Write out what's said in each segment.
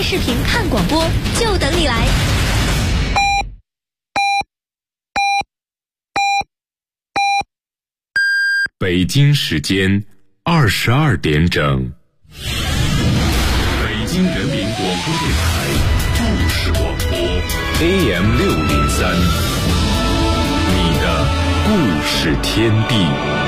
视频看广播，就等你来。 北京时间22点整，北京人民广播电台故事广播 AM603， 你的故事天地。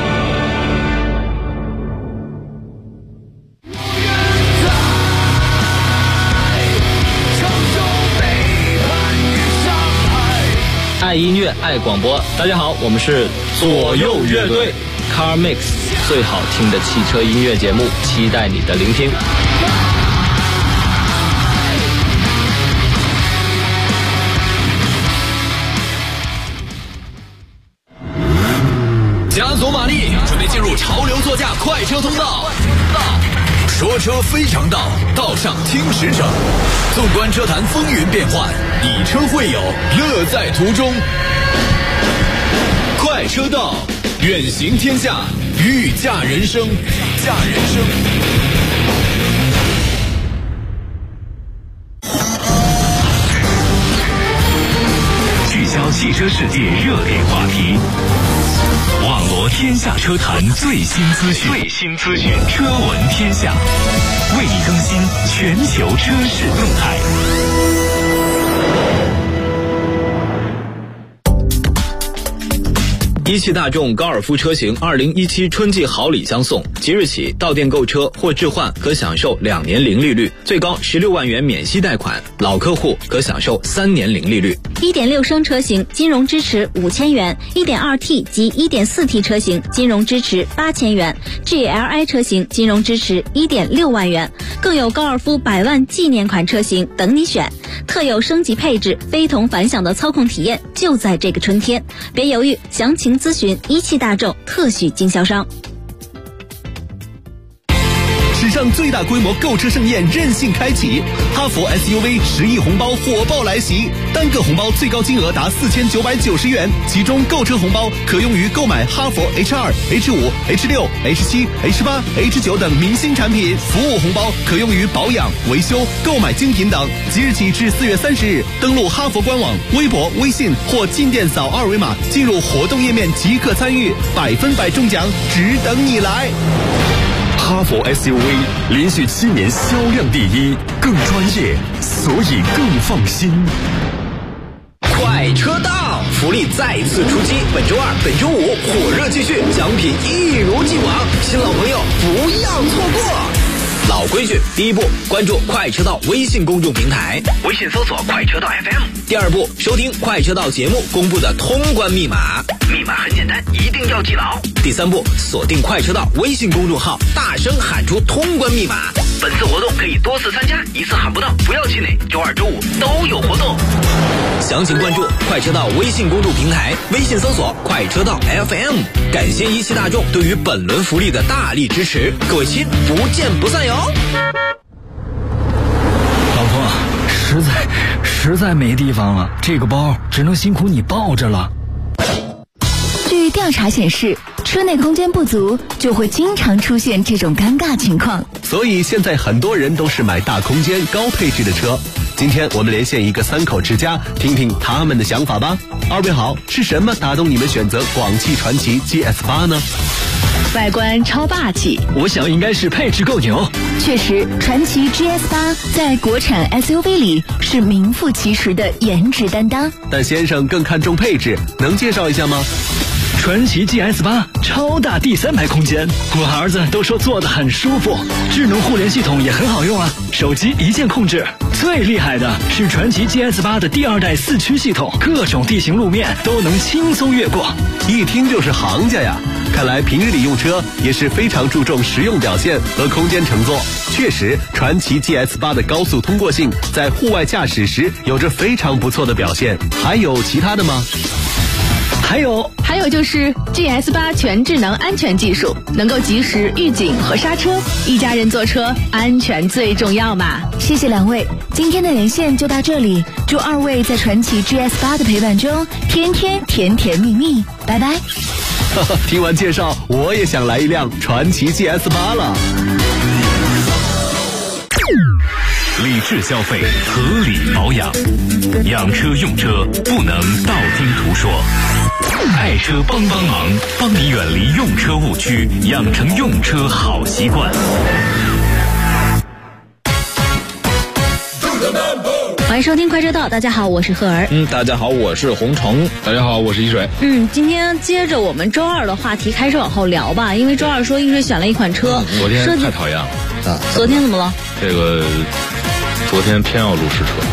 爱音乐，爱广播。大家好，我们是左右乐队 Car Mix， 最好听的汽车音乐节目，期待你的聆听。 加足马力，准备进入潮流座驾快车通道。说车非常道，道上听实诚。纵观车坛风云变幻，以车会友，乐在途中。快车道，远行天下，御驾人生，驾人生。 聚焦汽车世界热点话题，网罗天下车坛最新资讯，车闻天下，为你更新全球车市动态。 一汽大众高尔夫车型2017春季好礼相送，即日起到店购车或置换可享受2年零利率，最高16万元免息贷款，老客户可享受3年零利率。 1.6升车型金融支持5000元， 1.2T 及 1.4T 车型金融支持8000元， GLI 车型金融支持1.6万元，更有高尔夫100万纪念款车型等你选。特有升级配置，非同凡响的操控体验就在这个春天，别犹豫，详情咨询一汽大众特许经销商。 史上最大规模购车盛宴任性开启，哈弗 SUV 10亿红包火爆来袭，单个红包最高金额达4990元，其中购车红包可用于购买哈弗 H2、H5、H6、H7、H8、H9 等明星产品，服务红包可用于保养、维修、购买精品等。即日起至4月30日，登录哈弗官网、微博、微信或进店扫2维码，进入活动页面即可参与，100%中奖，只等你来。 哈弗 SUV 连续7年销量第一，更专业，所以更放心。 快车道福利再次出击，本周2、本周5火热继续，奖品一如既往，新老朋友不要错过。老规矩，第一步，关注快车道微信公众平台，微信搜索快车道 FM。第二步，收听快车道节目公布的通关密码，密码很简单，一定要记牢。第三步，锁定快车道微信公众号，大声喊出通关密码。本次活动可以多次参加，一次喊不到不要气馁，周2、周5都有活动。详情关注快车道微信公众平台，微信搜索快车道 FM。感谢一汽大众对于本轮福利的大力支持，各位亲，不见不散哟。 老婆，实在没地方了，这个包只能辛苦你抱着了。 据调查显示，车内空间不足就会经常出现这种尴尬情况， 所以现在很多人都是买大空间高配置的车。今天我们连线一个3口之家，听听他们的想法吧。二位好，是什么打动你们选择广汽传祺 GS8 呢？ 外观超霸气， 我想应该是配置够牛。 确实，传祺 GS8 在国产 SUV 里是名副其实的颜值担当。 但先生更看重配置，能介绍一下吗？ 传祺 GS8 超大第3排空间，我儿子都说坐得很舒服，智能互联系统也很好用啊，手机一键控制。最厉害的是传祺 GS8 的第2代4驱系统，各种地形路面都能轻松越过， 一听就是行家呀。看来平日里用车也是非常注重实用表现和空间乘坐。确实，传祺 GS8 的高速通过性在户外驾驶时有着非常不错的表现。还有其他的吗？ 还有就是 GS8 全智能安全技术，能够及时预警和刹车，一家人坐车安全最重要嘛。谢谢2位，今天的连线就到这里，祝2位在传祺 GS8 的陪伴中天天甜甜蜜蜜，拜拜。 听完介绍，我也想来一辆传祺 GS8 了。 理智消费，合理保养。养车用车不能道听途说，爱车帮忙，帮你远离用车误区，养成用车好习惯。 欢迎收听快车道，大家好，我是赫儿。 大家好，我是洪城。 大家好，我是一水。 今天接着我们周二的话题开始往后聊吧，因为周二说一水选了一款车， 昨天太讨厌了啊！昨天怎么了？ 这个昨天偏要录试车。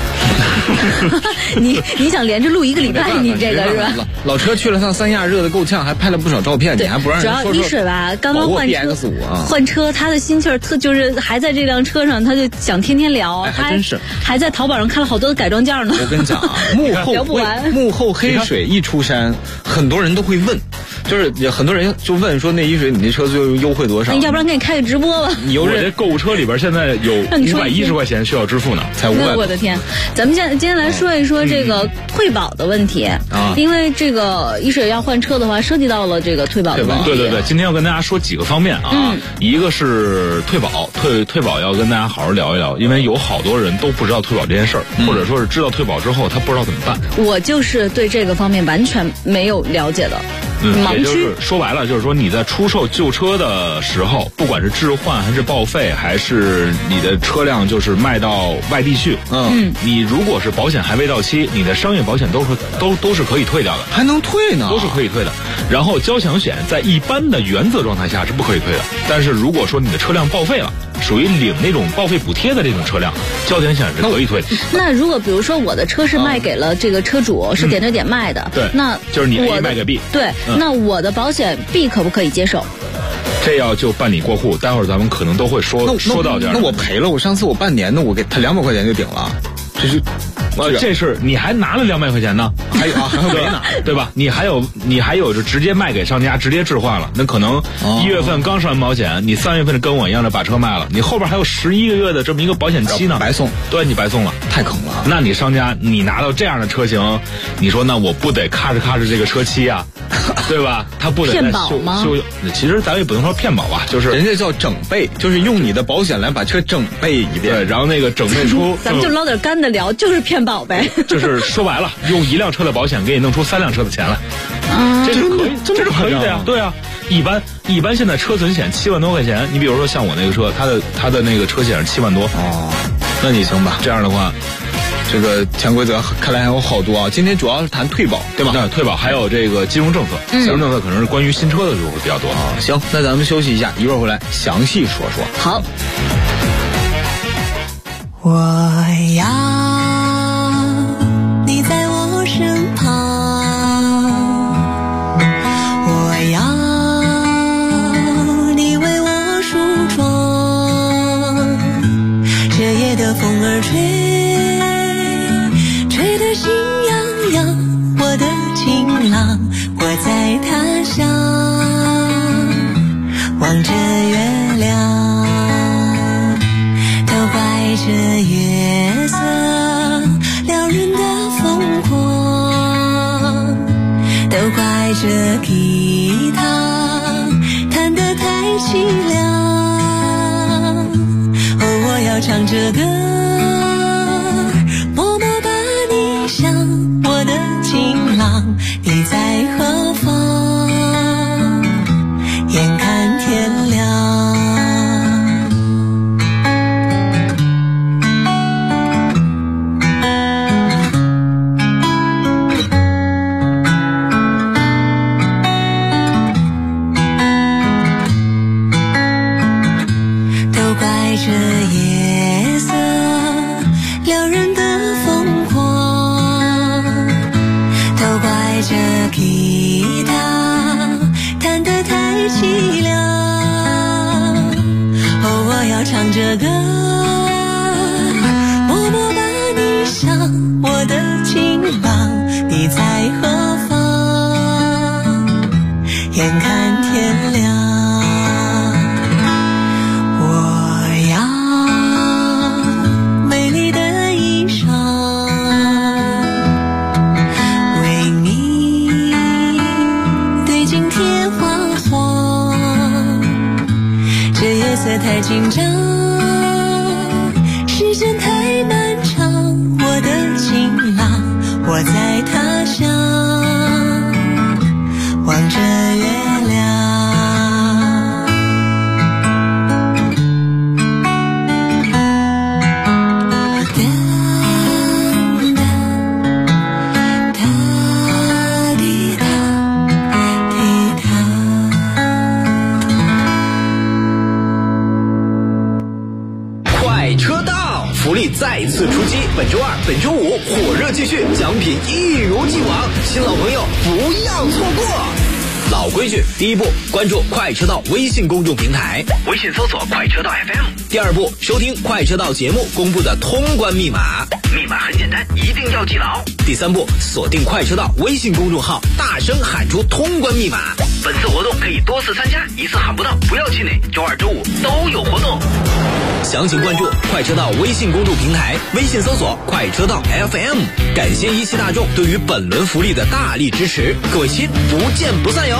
你想连着录一个礼拜，你这个是吧？ 老车去了趟三亚，热得够呛，还拍了不少照片，你还不让人说说？ 主要一水吧，刚刚换车换车，他的心气儿就是还在这辆车上，他就想天天聊， 还真是还在淘宝上看了好多的改装件呢。 我跟你讲啊，幕后黑水一出山，很多人都会问。就是很多人就问说，那一水你那车就优惠多少？ 要不然给你开个直播吧。 我这购物车里边现在有510块钱需要支付呢，才500。 我的天！咱们今天来说一说这个退保的问题啊，因为这个一水要换车的话，涉及到了这个退保的问题。 对，今天要跟大家说几个方面啊，一个是退保，退保要跟大家好好聊一聊，因为有好多人都不知道退保这件事儿，或者说是知道退保之后他不知道怎么办。 我就是对这个方面完全没有了解的。 也就是说白了，就是说你在出售旧车的时候，不管是置换还是报废，还是你的车辆就是卖到外地去，你如果是保险还未到期，你的商业保险都是可以退掉的， 还能退呢， 都是可以退的。然后交强险在一般的原则状态下是不可以退的，但是如果说你的车辆报废了，属于领那种报废补贴的这种车辆，交强险是可以退的。 那如果比如说我的车是卖给了这个车主，是点对点卖的， 对， 那就是你 A 卖给 B， 对，那我的保险 B 可不可以接受？ 这要就办理过户，待会儿咱们可能都会说到这儿。 那我赔了，我上次我半年的，我给他200块钱就顶了， 这是你还拿了200块钱呢，还有没拿，对吧？你还有就直接卖给商家，直接置换了，那可能1月份刚上完保险，你3月份跟我一样的把车卖了，你后边还有11个月的这么一个保险期呢， 白送， 对，你白送了， 太坑了。 那你商家你拿到这样的车型，你说那我不得咔哧这个车期啊，对吧？他不得骗保吗？ 其实咱也不能说骗保吧，就是人家叫整备，就是用你的保险来把车整备一遍， 对，然后那个整备出， 咱们就捞点干的聊，就是骗保呗。 就是说白了，用1辆车的保险给你弄出3辆车的钱来，这是可以，这是可以的呀。对啊，一般现在车损险7万多块钱，你比如说像我那个车，它的那个车险是7万多。 哦，那你行吧？ 这样的话， 这个潜规则看来还有好多啊。今天主要是谈退保，对吧？ 对，退保还有这个金融政策，金融政策可能是关于新车的时候会比较多啊。 行，那咱们休息一下，一会儿回来详细说说。 好， 我要你在我身旁，我要你为我梳妆，这夜的风儿吹得心痒痒，我的情郎，我在他乡望着月亮，都怪这月色撩人的疯狂，都怪这吉他弹得太凄凉。哦，我要唱着歌，默默把你想，我的情郎，你在何方？眼看天亮。这夜色撩人的疯狂，都怪这吉他弹得太凄凉。哦，我要唱着歌，默默把你想，我的情郎，你在何方？眼看天亮。太紧张，时间太我在他乡望着月亮。 福利再次出击，本周二、本周五火热继续，奖品一如既往，新老朋友不要错过。老规矩，第一步，关注快车道微信公众平台，微信搜索快车道 FM。第二步，收听快车道节目公布的通关密码，密码很简单，一定要记牢。第三步，锁定快车道微信公众号，大声喊出通关密码。本次活动可以多次参加，一次喊不到不要气馁，周二、周五都有活动。详情关注快车道微信公众平台，微信搜索快车道 FM。感谢一汽大众对于本轮福利的大力支持，各位亲，不见不散哟！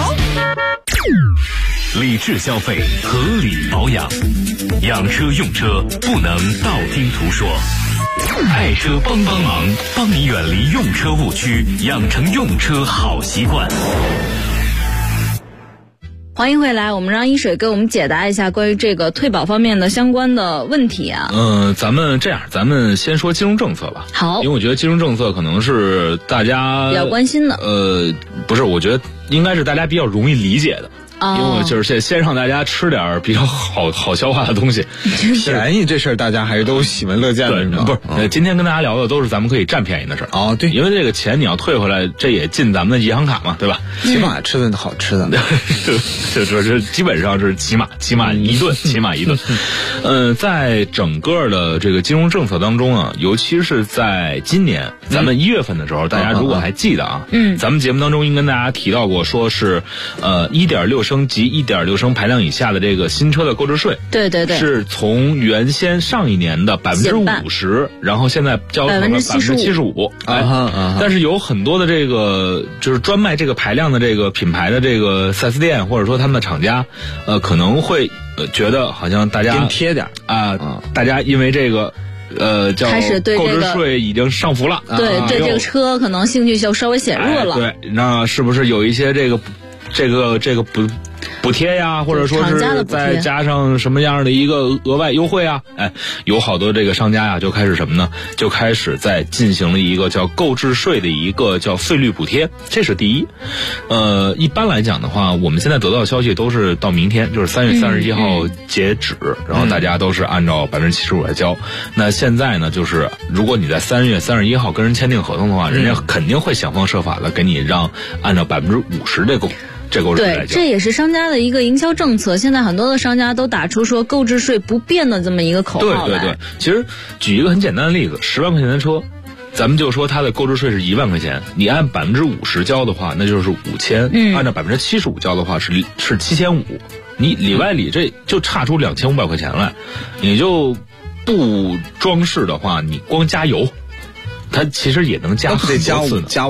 理智消费，合理保养，养车用车不能道听途说。爱车帮忙，帮你远离用车误区，养成用车好习惯。 欢迎回来，我们让一水给我们解答一下关于这个退保方面的相关的问题啊。 咱们这样，咱们先说金融政策吧。 好， 因为我觉得金融政策可能是大家比较关心的。 不是，我觉得应该是大家比较容易理解的。因为就是先让大家吃点比较好消化的东西， 便宜这事儿大家还是都喜闻乐见的。 不是，今天跟大家聊的都是咱们可以占便宜的事儿。 哦，对， 因为这个钱你要退回来，这也进咱们的银行卡嘛，对吧？ 起码吃顿好吃的， 这基本上是起码一顿，起码一顿。在整个的这个金融政策当中啊，尤其是在今年咱们1月份的时候，大家如果还记得啊，咱们节目当中应跟大家提到过，说是1.6升及1.6升排量以下的这个新车的购置税， 对， 是从原先上一年的50%，然后现在交成了75%。但是有很多的这个就是专卖这个排量的这个品牌的这个4S店或者说他们的厂家，可能会觉得好像大家贴点大家因为这个叫开始对购置税已经上浮了， 对这个车可能兴趣就稍微显弱了。 对，那是不是有一些这个补贴呀，或者说是再加上什么样的一个额外优惠啊？有好多这个商家呀就开始什么呢？就开始在进行了一个叫购置税的一个叫费率补贴，这是第一。一般来讲的话，我们现在得到的消息都是到明天，就是3月31号截止，然后大家都是按照75%来交。那现在呢，就是如果你在3月31号跟人签订合同的话，人家肯定会想方设法的给你让按照50%这购置税来交。 对，这也是商家的一个营销政策。现在很多的商家都打出说购置税不变的这么一个口号来。 对，其实举一个很简单的例子，10万块钱的车，咱们就说它的购置税是1万块钱，你按50%交的话，那就是5000，按照75%交的话是7500，你里外里这就差出2500块钱来，你就不装饰的话，你光加油。它其实也能加很多次呢， 加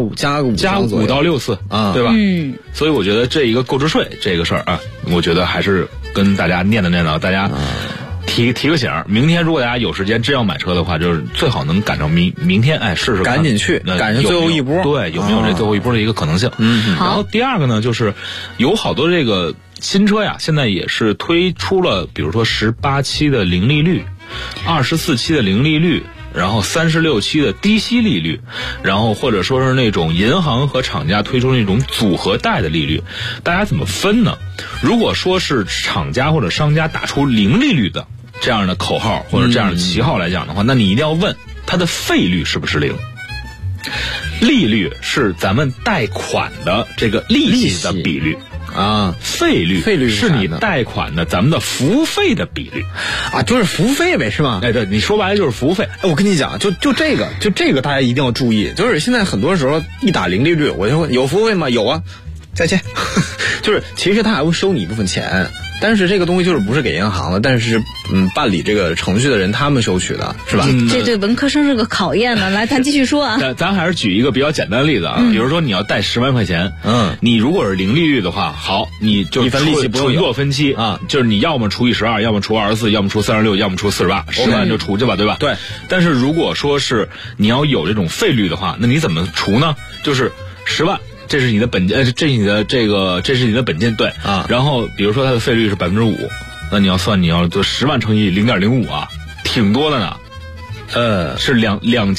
5 到6次啊，对吧？所以我觉得这一个购置税这个事儿啊，我觉得还是跟大家念叨，大家提个醒。明天如果大家有时间真要买车的话，就是最好能赶上明天，试试看， 赶紧去，赶上最后一波。 对，有没有这最后一波的一个可能性？然后第二个呢，就是有好多这个新车呀，现在也是推出了，比如说18期的零利率，24期的零利率。然后36期的低息利率，然后或者说是那种银行和厂家推出那种组合贷的利率，大家怎么分呢？如果说是厂家或者商家打出零利率的这样的口号或者这样的旗号来讲的话，那你一定要问它的费率是不是0。利率是咱们贷款的这个利息的比率啊，费率是你贷款的咱们的服务费的比率啊，就是服务费呗，是吗？ 对，你说白了就是服务费。 我跟你讲，就这个大家一定要注意，就是现在很多时候一打零利率，我就问有服务费吗？有啊，再见。就是其实他还会收你一部分钱， 但是这个东西就是不是给银行的，但是办理这个程序的人他们收取的是吧？ 这对文科生是个考验呢。来，咱继续说啊。 咱还是举一个比较简单的例子啊，比如说你要贷10万块钱，你如果是零利率的话，好，你就一分利息不用做分期啊，就是你要么除以12，要么除24，要么除36，要么除48，10万就除去吧，对吧？ 对。 但是如果说是你要有这种费率的话，那你怎么除呢？就是10万。这是你的本金，这是你的本金，对啊。然后比如说它的费率是5%，那你要算，你要做10万乘以0.05啊，挺多的呢。是2000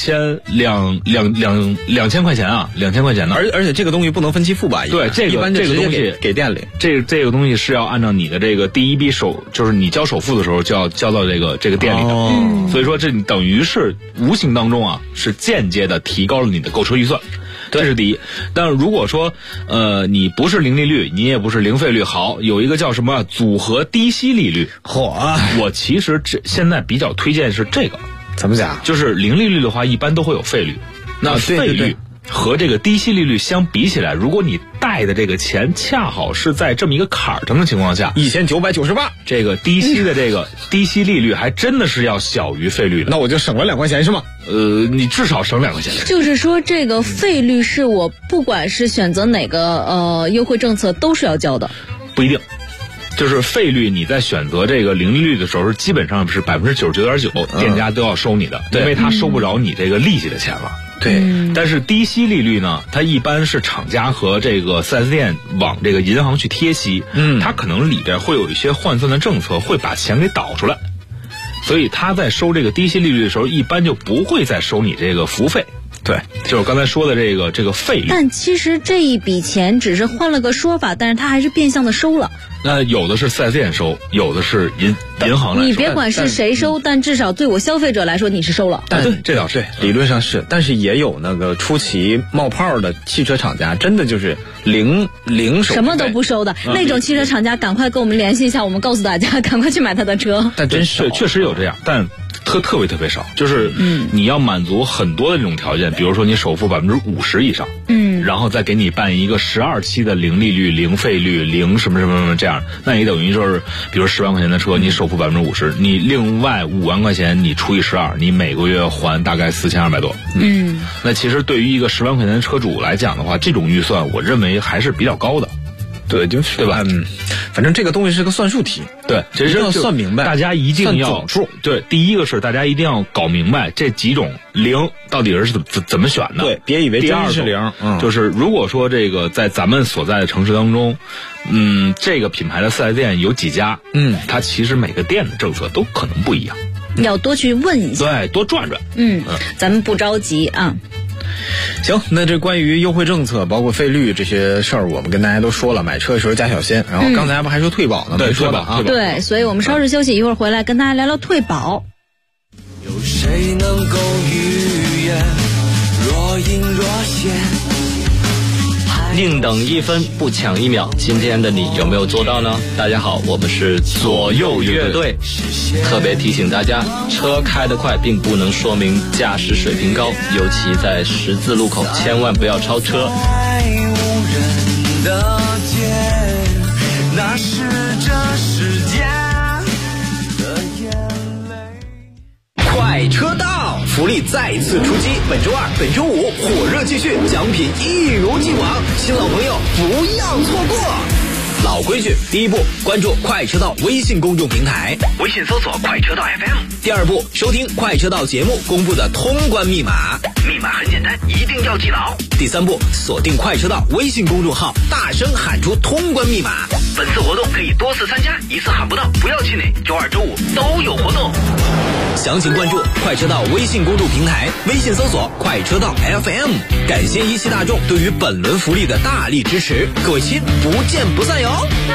块钱啊，2000块钱呢。 而且这个东西不能分期付吧？ 对，这个东西给店里， 这个东西是要按照你的这个第一笔就是你交首付的时候就要交到这个店里的。所以说这等于是无形当中啊，是间接的提高了你的购车预算。这是第一。但是如果说你不是零利率，你也不是零费率，好，有一个叫什么组合低息利率。我其实现在比较推荐是这个。 怎么讲？ 就是零利率的话，一般都会有费率。那费率和这个低息利率相比起来，如果你贷的这个钱恰好是在这么一个坎儿上的情况下 ，1998， 这个低息的这个低息利率还真的是要小于费率的。 那我就省了2块钱是吗？ 你至少省2块钱。 就是说，这个费率是我不管是选择哪个优惠政策都是要交的。 不一定。就是费率，你在选择这个零利率的时候，基本上是99.9%，店家都要收你的，因为他收不着你这个利息的钱了。 对， 但是低息利率呢，它一般是厂家和这个 4S 店往这个银行去贴息，它可能里边会有一些换算的政策，会把钱给导出来，所以他在收这个低息利率的时候，一般就不会再收你这个服务费。对，就是我刚才说的这个费率。 但其实这一笔钱只是换了个说法，但是他还是变相的收了。 那有的是4S店收，有的是银行来收。 你别管是谁收，但至少对我消费者来说你是收了。 对，这倒是理论上是，但是也有那个初期冒泡的汽车厂家，真的就是零手什么都不收的那种汽车厂家，赶快跟我们联系一下，我们告诉大家赶快去买他的车。 但真是确实有这样，但特别少，就是你要满足很多的这种条件，比如说你首付50%以上，然后再给你办一个12期的零利率、零费率、零什么这样，那也等于就是，比如10万块钱的车，你首付50%，你另外5万块钱你除以12，你每个月还大概4200多。那其实对于一个10万块钱的车主来讲的话，这种预算我认为还是比较高的。 对，就是对吧？反正这个东西是个算术题， 对， 这要算明白， 大家一定要总数。 对，第一个是大家一定要搞明白这几种零到底是怎么选的。 对，别以为真是零。 就是如果说这个在咱们所在的城市当中，这个品牌的4S店有几家，它其实每个店的政策都可能不一样， 要多去问一下， 对，多转转。 咱们不着急啊。 行，那这关于优惠政策包括费率这些事儿，我们跟大家都说了，买车的时候加小心。然后刚才不还说退保呢？ 对， 说的啊。 对，所以我们稍事休息，一会儿回来跟大家聊聊退保。 有谁能够预言若隐若现？ 宁等1分不抢1秒，今天的你有没有做到呢？大家好，我们是左右乐队，特别提醒大家，车开得快并不能说明驾驶水平高，尤其在十字路口千万不要超车。 无人的街，那是这世界的眼泪。 快车道，福利再次出击，本周2、本周5火热继续，奖品一如既往，新老朋友不要错过。老规矩，第一步，关注快车道微信公众平台，微信搜索快车道 FM。第二步，收听快车道节目公布的通关密码，密码很简单，一定要记牢。第三步，锁定快车道微信公众号，大声喊出通关密码。本次活动可以多次参加，一次喊不到不要气馁，周2、周5都有活动。详情关注快车道微信公众平台，微信搜索快车道 FM。感谢一汽大众对于本轮福利的大力支持，各位亲，不见不散哟。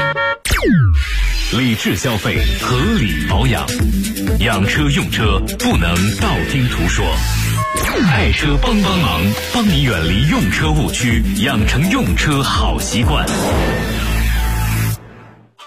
理智消费，合理保养，养车用车不能道听途说。爱车帮忙，帮你远离用车误区，养成用车好习惯。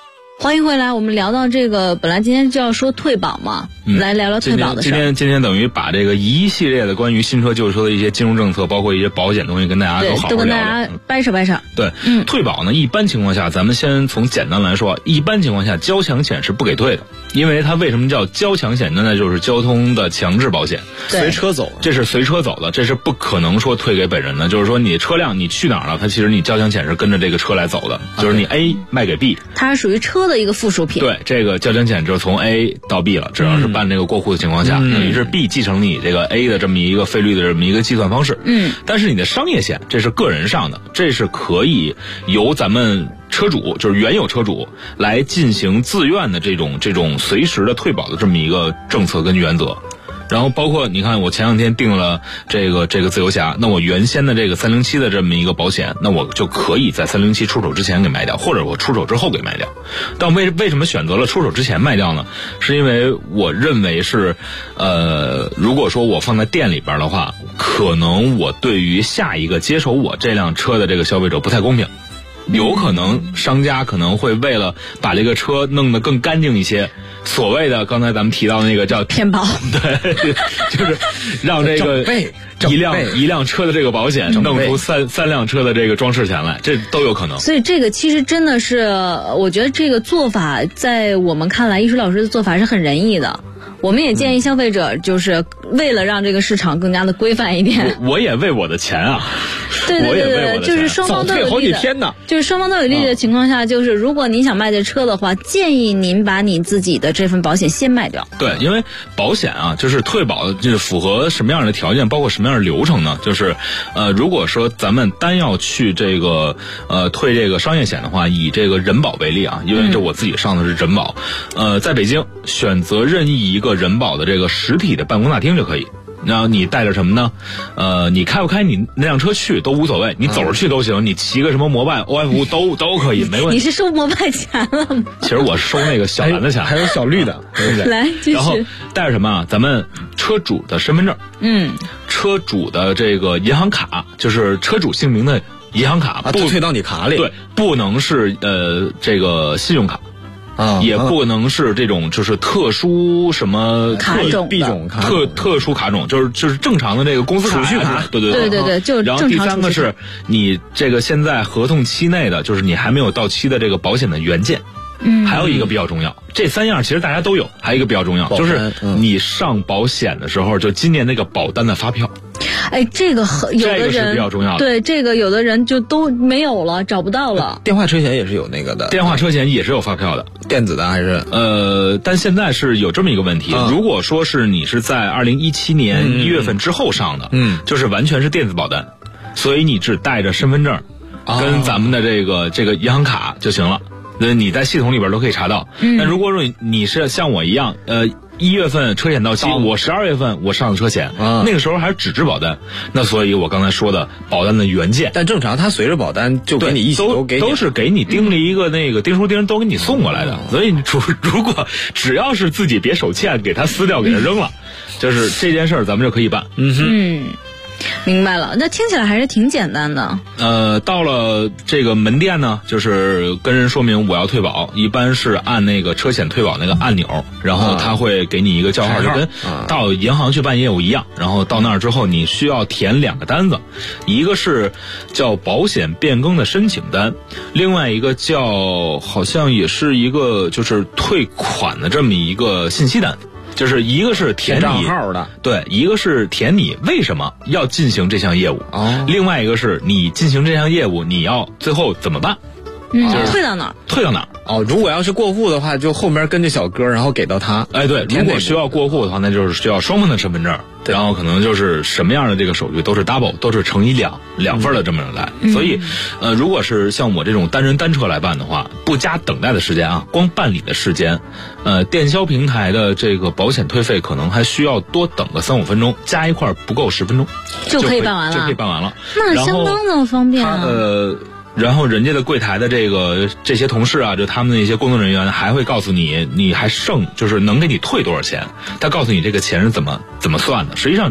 欢迎回来，我们聊到这个，本来今天就要说退保嘛，来聊聊退保的事儿。 今天等于把这个一系列的关于新车旧车的一些金融政策，包括一些保险东西，跟大家都好好聊聊。 都跟大家掰扯掰扯。 对，退保呢，一般情况下，咱们先从简单来说，一般情况下，交强险是不给退的，因为它为什么叫交强险呢？那就是交通的强制保险， 随车走， 这是随车走的，这是不可能说退给本人的。就是说，你车辆你去哪儿了，它其实你交强险是跟着这个车来走的，就是你 A 卖给 B， 它是属于车的一个附属品。 对，这个交强险就是从 A 到 B 了，只要是办这个过户的情况下，等于是 B 继承你这个 A 的这么一个费率的这么一个计算方式。但是你的商业险这是个人上的，这是可以由咱们车主，就是原有车主来进行自愿的这种随时的退保的这么一个政策跟原则。然后包括你看，我前两天订了这个自由侠，那我原先的这个307的这么一个保险，那我就可以在307出手之前给卖掉，或者我出手之后给卖掉。但为什么选择了出手之前卖掉呢？是因为我认为是，如果说我放在店里边的话，可能我对于下一个接手我这辆车的这个消费者不太公平。有可能商家可能会为了把这个车弄得更干净一些，所谓的刚才咱们提到的那个叫骗保， 对，就是让这个一辆车的这个保险弄出三辆车的这个装饰钱来，这都有可能。 所以这个其实真的是，我觉得这个做法在我们看来，易水老师的做法是很仁义的。我们也建议消费者，就是为了让这个市场更加的规范一点。 我也为我的钱啊， 对，就是双方都有利的， 好几天呢。 就是双方都有利的情况下，就是如果您想卖这车的话，建议您把你自己的这份保险先卖掉。 对，因为保险啊，就是退保，就是符合什么样的条件，包括什么样的流程呢？就是如果说咱们单要去这个退这个商业险的话，以这个人保为例啊，因为这我自己上的是人保，在北京选择任意一个人保的这个实体的办公大厅就可以。然后你带着什么呢？你开不开你那辆车去都无所谓，你走着去都行，你骑个什么摩拜 OF 都可以，没问题。 你是收摩拜钱了吗？ 其实我是收那个小蓝的钱， 还有小绿的，对不对？ 来，继续。 然后带着什么啊？咱们车主的身份证，车主的这个银行卡，就是车主姓名的银行卡， 不退到你卡里。 对，不能是这个信用卡。也不能是这种就是特殊什么卡种币种卡特殊卡种，就是正常的这个公司储蓄卡， 对， 就然后第三个是你这个现在合同期内的，就是你还没有到期的这个保险的原件。还有一个比较重要，这三样其实大家都有，还有一个比较重要，就是你上保险的时候，就今年那个保单的发票。 哎，这个有的人是比较重要的。 对，这个有的人就都没有了，找不到了。 电话车险也是有那个的， 电话车险也是有发票的， 电子的还是但现在是有这么一个问题，如果说是你是在2017年1月份之后上的，就是完全是电子保单，所以你只带着身份证跟咱们的这个银行卡就行了。你在系统里边都可以查到。但如果说你是像我一样，1月份车险到期，我12月份我上的车险，那个时候还是纸质保单，那所以我刚才说的保单的原件， 但正常它随着保单就给你一起都是给你钉了一个那个钉书钉，都给你送过来的。所以如果只要是自己别手欠，给它撕掉给它扔了，就是这件事儿咱们就可以办。 明白了，那听起来还是挺简单的。 到了这个门店呢，就是跟人说明我要退保，一般是按那个车险退保那个按钮，然后他会给你一个叫号，就跟到银行去办业务一样。然后到那儿之后，你需要填2个单子，一个是叫保险变更的申请单，另外一个叫好像也是一个就是退款的这么一个信息单。就是一个是填账号的， 对，一个是填你为什么要进行这项业务，另外一个是你进行这项业务你要最后怎么办， 就是退到哪儿？ 退到哪儿？ 如果要是过户的话，就后面跟着小哥，然后给到他。 哎，对，如果需要过户的话，那就是需要双方的身份证，然后可能就是什么样的这个手续都是 double， 都是乘以两份的这么来。所以，如果是像我这种单人单车来办的话，不加等待的时间啊，光办理的时间，电销平台的这个保险退费可能还需要多等个3-5分钟，加一块不够10分钟就可以办完了， 就可以办完了。 那相当的方便啊。 然后人家的柜台的这些同事啊，就他们的一些工作人员还会告诉你，你还剩就是能给你退多少钱，他告诉你这个钱是怎么算的。实际上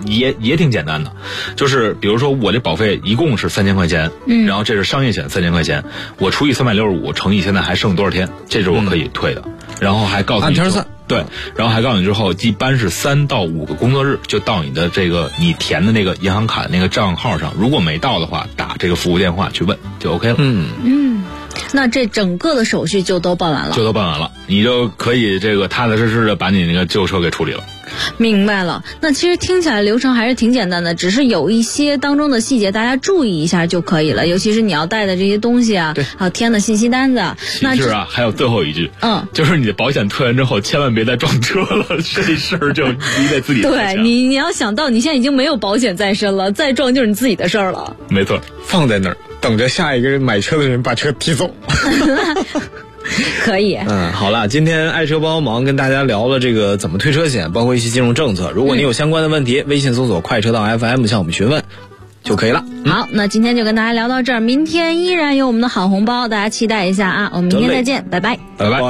也挺简单的，就是比如说我这保费一共是3000块钱，然后这是商业险3000块钱，我除以365乘以现在还剩多少天，这是我可以退的。然后还告诉你对，然后还告诉你之后，一般是3到5个工作日就到你的这个你填的那个银行卡那个账号上，如果没到的话，打这个服务电话去问就 OK 了。 那这整个的手续就都办完了， 你就可以这个踏踏实实的把你那个旧车给处理了。 明白了，那其实听起来流程还是挺简单的，只是有一些当中的细节大家注意一下就可以了，尤其是你要带的这些东西啊，还有填的信息单子。 其实啊，还有最后一句，就是你的保险退完之后，千万别再撞车了，这事儿就你得自己对你要想到你现在已经没有保险在身了，再撞就是你自己的事儿了。 没错， 放在那儿等着下一个人买车的人把车提走。 可以。 好了，今天爱车帮忙跟大家聊了这个怎么退车险，包括一些金融政策。如果你有相关的问题，微信搜索快车道 FM 向我们询问就可以了。 好，那今天就跟大家聊到这儿，明天依然有我们的好红包，大家期待一下啊！我们明天再见，拜拜， 拜拜。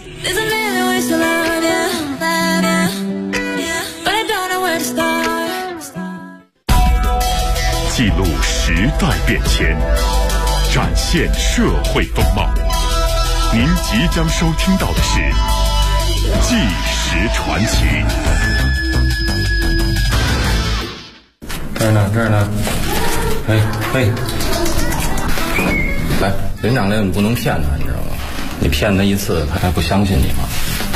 记录时代变迁，展现社会风貌。您即将收听到的是《纪实传奇》。 这儿呢，嘿，来，连长来，你不能骗他，你知道吗？你骗他一次，他还不相信你吗？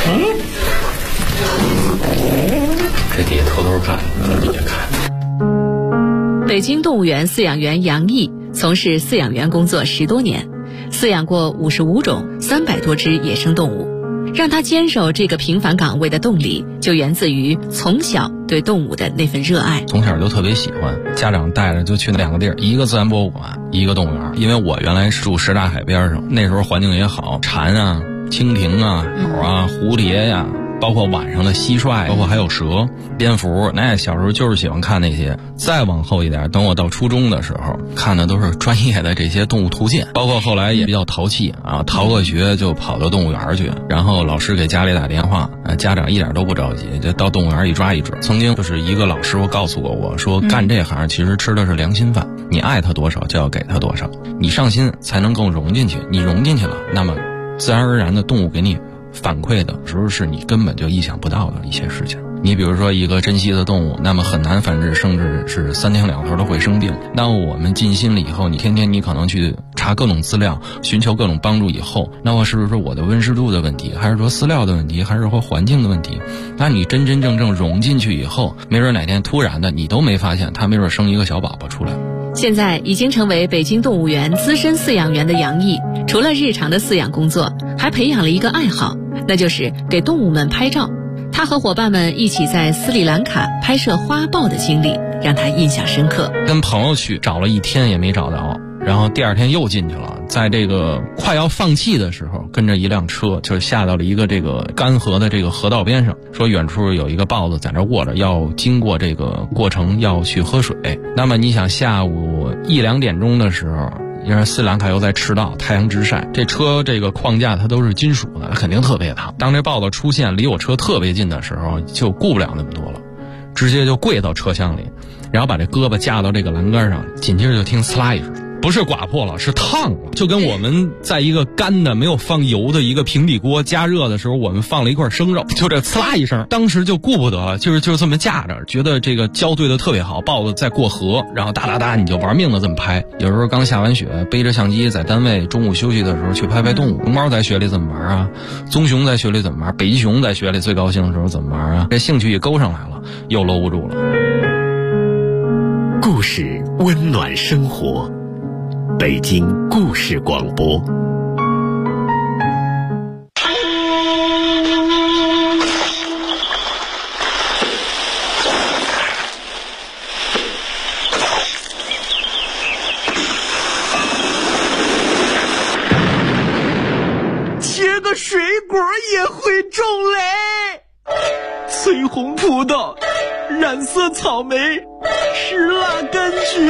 这底下偷偷看，底下看。 北京动物园饲养员杨毅从事饲养员工作10多年，饲养过55种300多只野生动物。让他坚守这个平凡岗位的动力，就源自于从小对动物的那份热爱。 从小就特别喜欢，家长带着就去2个地儿，一个自然博物馆，一个动物园。因为我原来是住什刹海边上，那时候环境也好，蝉啊、蜻蜓啊、鸟啊、蝴蝶呀，包括晚上的蟋蟀，包括还有蛇、蝙蝠，那小时候就是喜欢看那些。再往后一点，等我到初中的时候，看的都是专业的这些动物图鉴，包括后来也比较淘气啊，逃个学就跑到动物园去，然后老师给家里打电话，家长一点都不着急，就到动物园一抓一只。曾经就是一个老师傅告诉过我说，干这行其实吃的是良心饭，你爱他多少就要给他多少，你上心才能更融进去，你融进去了，那么自然而然的动物给你反馈的时候是你根本就意想不到的一些事情。你比如说一个珍稀的动物，那么很难繁殖，甚至是3天2头都会生病。那我们尽心了以后，你天天你可能去查各种资料，寻求各种帮助以后，那么是不是说我的温湿度的问题，还是说饲料的问题，还是说环境的问题？那你真真正正融进去以后，没准哪天突然的你都没发现，它没准生一个小宝宝出来。 现在已经成为北京动物园资深饲养员的杨毅，除了日常的饲养工作，还培养了一个爱好，那就是给动物们拍照。他和伙伴们一起在斯里兰卡拍摄花豹的经历让他印象深刻。 跟朋友去找了1天也没找到，然后第2天又进去了，在这个快要放弃的时候，跟着一辆车就下到了一个这个干涸的这个河道边上，说远处有一个豹子在那卧着，要经过这个过程要去喝水。那么你想下午1、2点钟的时候，因为斯里兰卡又在赤道，太阳直晒，这车这个框架它都是金属的，肯定特别烫。当这豹子出现离我车特别近的时候，就顾不了那么多了，直接就跪到车厢里，然后把这胳膊架到这个栏杆上，紧接着就听呲啦一声，不是刮破了，是烫了，就跟我们在一个干的没有放油的一个平底锅加热的时候，我们放了一块生肉，就这呲啦一声，当时就顾不得了，就是这么架着，觉得这个交对的特别好，豹子在过河，然后哒哒哒你就玩命的这么拍。有时候刚下完雪，背着相机在单位中午休息的时候去拍拍动物，熊猫在雪里怎么玩啊，棕熊在雪里怎么玩，北极熊在雪里最高兴的时候怎么玩啊，这兴趣也勾上来了，又搂不住了。 故事温暖生活，北京故事广播。 切个水果也会种雷，翠红葡萄，染色草莓，石蜡柑橘。